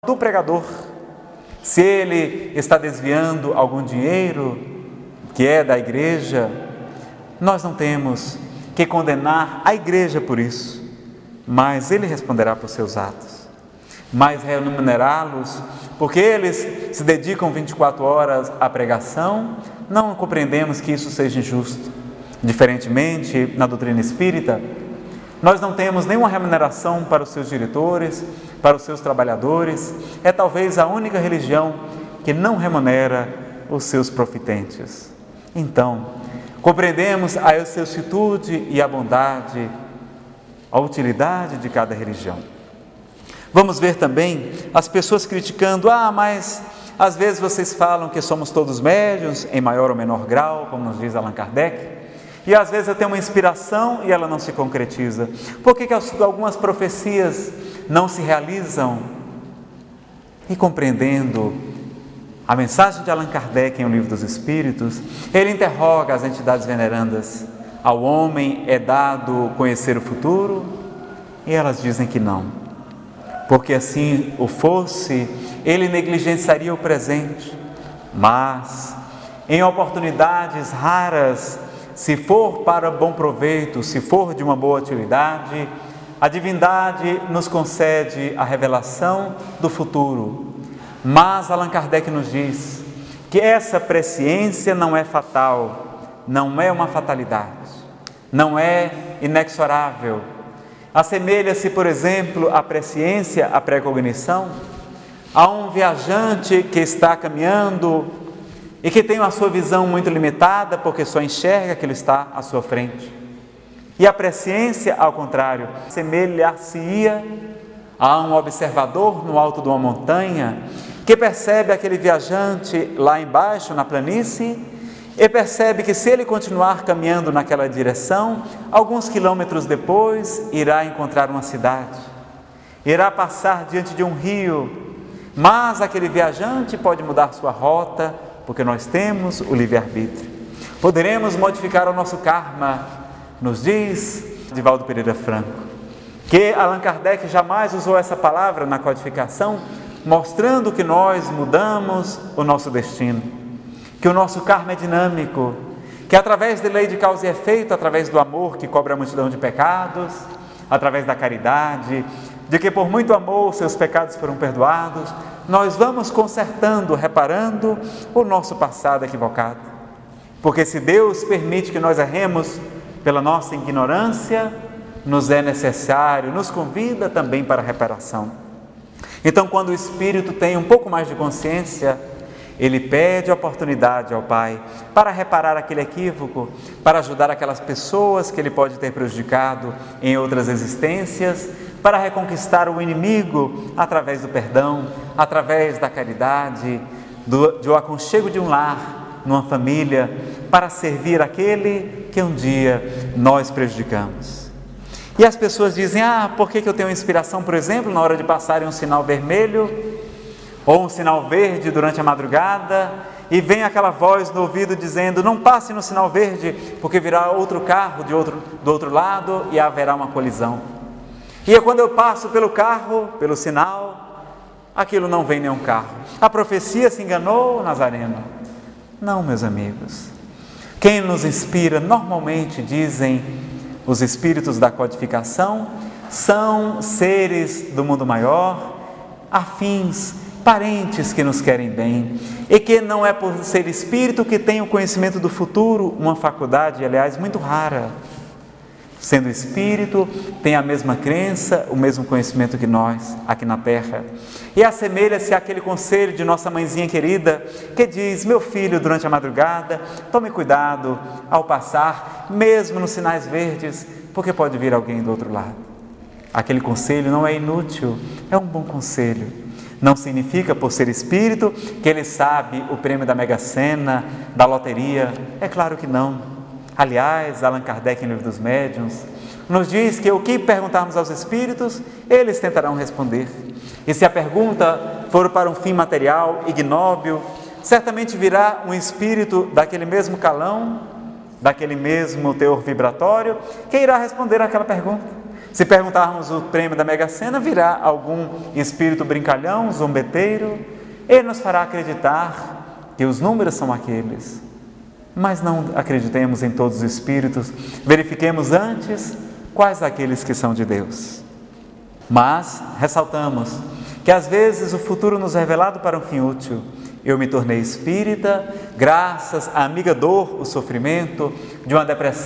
do pregador. Se ele está desviando algum dinheiro que é da igreja, nós não temos que condenar a igreja por isso, mas ele responderá por seus atos. Mas remunerá-los, porque eles se dedicam 24 horas à pregação, não compreendemos que isso seja injusto. Diferentemente, na doutrina espírita, nós não temos nenhuma remuneração para os seus diretores, para os seus trabalhadores. É talvez a única religião que não remunera os seus profitentes. Então, compreendemos a excelsitude e a bondade, a utilidade de cada religião. Vamos ver também as pessoas criticando: mas às vezes vocês falam que somos todos médiuns, em maior ou menor grau, como nos diz Allan Kardec, e às vezes eu tenho uma inspiração e ela não se concretiza. Por que algumas profecias não se realizam? E compreendendo a mensagem de Allan Kardec em O Livro dos Espíritos, ele interroga as entidades venerandas: ao homem é dado conhecer o futuro? E elas dizem que não, porque assim o fosse, ele negligenciaria o presente. Mas em oportunidades raras, se for para bom proveito, se for de uma boa utilidade, a divindade nos concede a revelação do futuro. Mas Allan Kardec nos diz que essa presciência não é fatal, não é uma fatalidade, não é inexorável. Assemelha-se, por exemplo, a presciência, a precognição, a um viajante que está caminhando e que tem a sua visão muito limitada, porque só enxerga aquilo que está à sua frente. E a presciência, ao contrário, semelhar-se-ia a um observador no alto de uma montanha, que percebe aquele viajante lá embaixo, na planície, e percebe que se ele continuar caminhando naquela direção, alguns quilômetros depois, irá encontrar uma cidade, irá passar diante de um rio, mas aquele viajante pode mudar sua rota, porque nós temos o livre-arbítrio. Poderemos modificar o nosso karma, nos diz Divaldo Pereira Franco, que Allan Kardec jamais usou essa palavra na codificação, mostrando que nós mudamos o nosso destino, que o nosso karma é dinâmico, que através da lei de causa e efeito, através do amor que cobre a multidão de pecados, através da caridade, de que por muito amor seus pecados foram perdoados, nós vamos consertando, reparando o nosso passado equivocado. Porque se Deus permite que nós erremos pela nossa ignorância, nos é necessário, nos convida também para a reparação. Então, quando o Espírito tem um pouco mais de consciência, ele pede oportunidade ao Pai para reparar aquele equívoco, para ajudar aquelas pessoas que ele pode ter prejudicado em outras existências, para reconquistar o inimigo através do perdão, através da caridade, do aconchego de um lar, numa família, para servir aquele que um dia nós prejudicamos. E as pessoas dizem: por que eu tenho inspiração, por exemplo, na hora de passarem um sinal vermelho ou um sinal verde durante a madrugada, e vem aquela voz no ouvido dizendo: não passe no sinal verde, porque virá outro carro do outro lado e haverá uma colisão. E quando eu passo pelo carro, pelo sinal, aquilo não vem nenhum carro. A profecia se enganou, Nazareno? Não, meus amigos. Quem nos inspira normalmente, dizem os espíritos da codificação, são seres do mundo maior, afins, parentes que nos querem bem, e que não é por ser espírito que tem o conhecimento do futuro, uma faculdade, aliás, muito rara. Sendo espírito, tem a mesma crença, o mesmo conhecimento que nós, aqui na Terra. E assemelha-se àquele conselho de nossa mãezinha querida, que diz: meu filho, durante a madrugada, tome cuidado ao passar, mesmo nos sinais verdes, porque pode vir alguém do outro lado. Aquele conselho não é inútil, é um bom conselho. Não significa, por ser espírito, que ele sabe o prêmio da Mega Sena, da loteria. É claro que não. Aliás, Allan Kardec, em Livro dos Médiuns, nos diz que o que perguntarmos aos espíritos, eles tentarão responder. E se a pergunta for para um fim material, ignóbil, certamente virá um espírito daquele mesmo calão, daquele mesmo teor vibratório, que irá responder àquela pergunta. Se perguntarmos o prêmio da Mega Sena, virá algum espírito brincalhão, zombeteiro. Ele nos fará acreditar que os números são aqueles. Mas não acreditemos em todos os espíritos, verifiquemos antes quais aqueles que são de Deus. Mas ressaltamos que às vezes o futuro nos é revelado para um fim útil. Eu me tornei espírita graças à amiga dor, o sofrimento de uma depressão